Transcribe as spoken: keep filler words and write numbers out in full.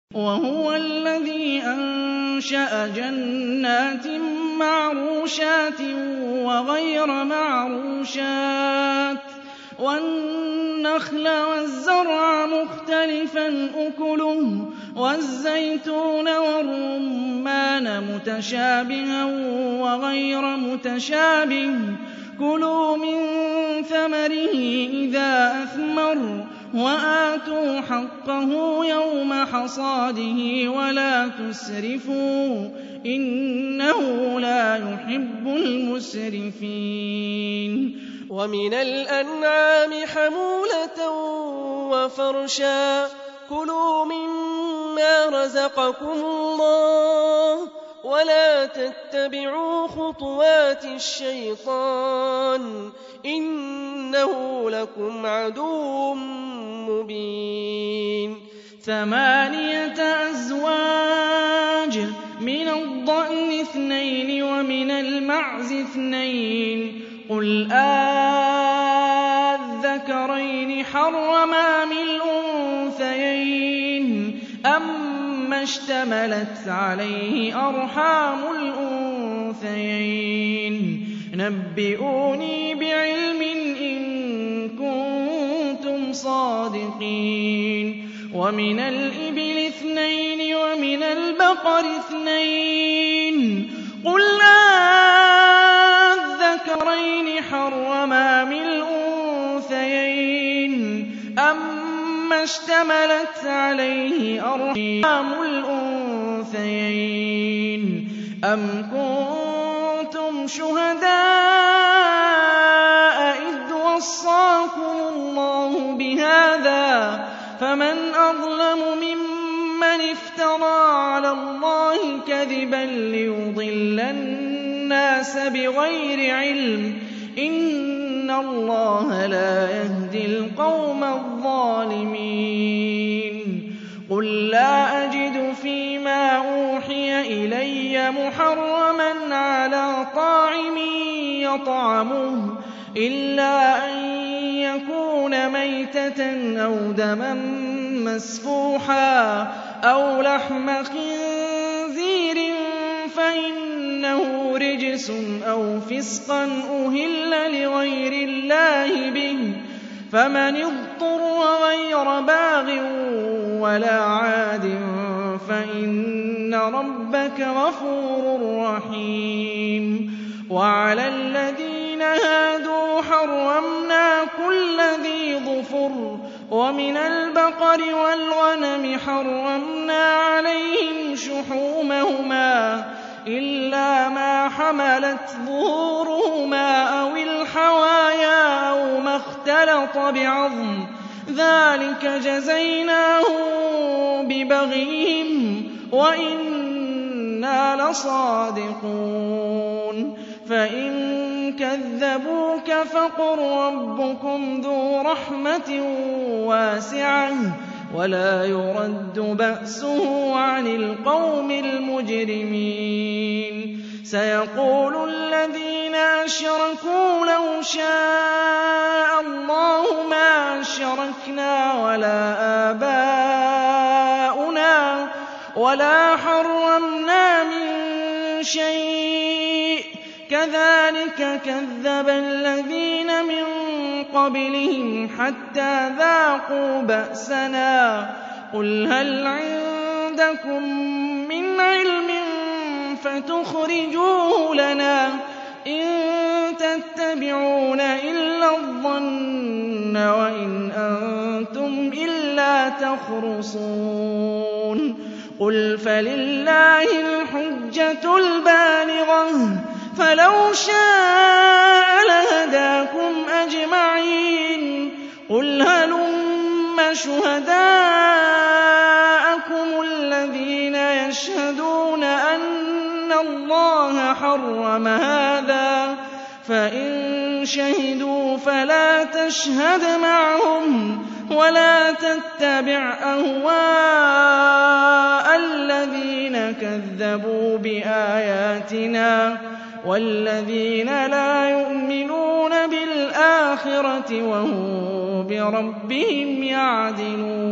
وَهُوَ الَّذِي أَنشَأَ جَنَّاتٍ مَّعْرُوشَاتٍ وَغَيْرَ مَعْرُوشَاتٍ وَالنَّخْلَ وَالزَّرْعَ مُخْتَلِفًا أُكُلُهُ وَالزَّيْتُونَ وَالرُّمَّانَ مُتَشَابِهًا وَغَيْرَ مُتَشَابِهٍ ۚ كُلُوا مِن ثَمَرِهِ إِذَا أَثْمَرَ وَآتُوا حَقَّهُ يَوْمَ حَصَادِهِ وَلَا تُسْرِفُوا ۚ إِنَّهُ لَا يُحِبُّ الْمُسْرِفِينَ. وَمِنَ الْأَنْعَامِ حَمُولَةً وَفَرْشًا ۚ كُلُوا مِمَّا رَزَقَكُمُ اللَّهُ وَلَا تَتَّبِعُوا خُطُوَاتِ الشَّيْطَانِ ۚ إِنَّهُ لَكُمْ عَدُوٌّ مُّبِينٌ. ثَمَانِيَةَ أَزْوَاجٍ ۖ مِّنَ الضَّأْنِ اثْنَيْنِ وَمِنَ الْمَعْزِ اثْنَيْنِ ۗ قُلْ آلذَّكَرَيْنِ حَرَّمَ أَمِ الْأُنثَيَيْنِ أَمَّا اشْتَمَلَتْ عَلَيْهِ أَرْحَامُ الْأُنثَيَيْنِ ۖ نَبِّئُونِي بِعِلْمٍ إِن كُنتُمْ صَادِقِينَ. وَمِنَ الْإِبِلِ اثْنَيْنِ وَمِنَ الْبَقَرِ اثْنَيْنِ ۗ قُلْ آلذَّكَرَيْنِ حَرَّمَ أَمِ الْأُنثَيَيْنِ أَمَّا اشْتَمَلَتْ عَلَيْهِ أَرْحَامُ الْأُنثَيَيْنِ ۖ أَمْ كُنتُمْ شُهَدَاءَ إِذْ وَصَّاكُمُ اللَّهُ بِهَٰذَا ۚ فَمَنْ أَظْلَمُ مِمَّنِ افْتَرَىٰ عَلَى اللَّهِ كَذِبًا لِّيُضِلَّ النَّاسَ بِغَيْرِ عِلْمٍ ۗ إِنَّ اللَّهَ لَا يَهْدِي الْقَوْمَ الظَّالِمِينَ. قُل لَّا أَجِدُ فِيمَا أُوحِيَ إِلَيَّ مُحَرَّمًا عَلَىٰ طَاعِمٍ يَطْعَمُهُ إِلَّا أَن يَكُونَ مَيْتَةً أَوْ دَمًا مَّسْفُوحًا أَوْ لَحْمَ خِنزِيرٍ فَإِنَّهُ رِجْسٌ أَوْ فِسْقًا أُهِلَّ لِغَيْرِ اللَّهِ بِهِ ۚ فَمَنِ اضْطُرَّ غَيْرَ بَاغٍ وَلَا عَادٍ فَإِنَّ رَبَّكَ غَفُورٌ رَّحِيمٌ. وَعَلَى الَّذِينَ هَادُوا حَرَّمْنَا كُلَّ ذِي ظُفُرٍ ۖ وَمِنَ الْبَقَرِ وَالْغَنَمِ حَرَّمْنَا عَلَيْهِمْ شُحُومَهُمَا إِلَّا مَا حَمَلَتْ ظُهُورُهُمَا أَوِ الْحَوَايَا أَوْ مَا اخْتَلَطَ بِعَظْمٍ ۚ ذَٰلِكَ جَزَيْنَاهُم بِبَغْيِهِمْ ۖ وَإِنَّا لَصَادِقُونَ. فَإِن كَذَّبُوكَ فَقُل رَّبُّكُمْ ذُو رَحْمَةٍ وَاسِعَةٍ وَلَا يُرَدُّ بَأْسُهُ عَنِ الْقَوْمِ الْمُجْرِمِينَ. سَيَقُولُ الَّذِينَ أَشْرَكُوا لَوْ شَاءَ اللَّهُ مَا أَشْرَكْنَا وَلَا آبَاؤُنَا وَلَا حَرَّمْنَا مِن شَيْءٍ ۚ كَذَٰلِكَ كَذَّبَ الَّذِينَ مِن قَبْلِهِمْ حَتَّىٰ ذَاقُوا بَأْسَنَا. قُلْ هَلْ عِندَكُم مِّنْ عِلْمٍ فَتُخْرِجُوهُ لَنَا ۖ إِن تَتَّبِعُونَ إِلَّا الظَّنَّ وَإِنْ أَنتُمْ إِلَّا تَخْرُصُونَ. قُلْ فَلِلَّهِ الْحُجَّةُ الْبَالِغَةُ ۖ فَلَوْ شَاءَ لَهَدَاكُمْ أَجْمَعِينَ. قُلْ هَلُمَّ شُهَدَاءَكُمُ الَّذِينَ يَشْهَدُونَ أَنَّ اللَّهَ حَرَّمَ هَٰذَا ۖ فَإِن شَهِدُوا فَلَا تَشْهَدْ مَعَهُمْ وَلَا تَتَّبِعْ أَهْوَاءَ الَّذِينَ كَذَّبُوا بِآيَاتِنَا وَالَّذِينَ لَا يُؤْمِنُونَ بِالْآخِرَةِ وَهُم بِرَبِّهِمْ يَعْدِلُونَ.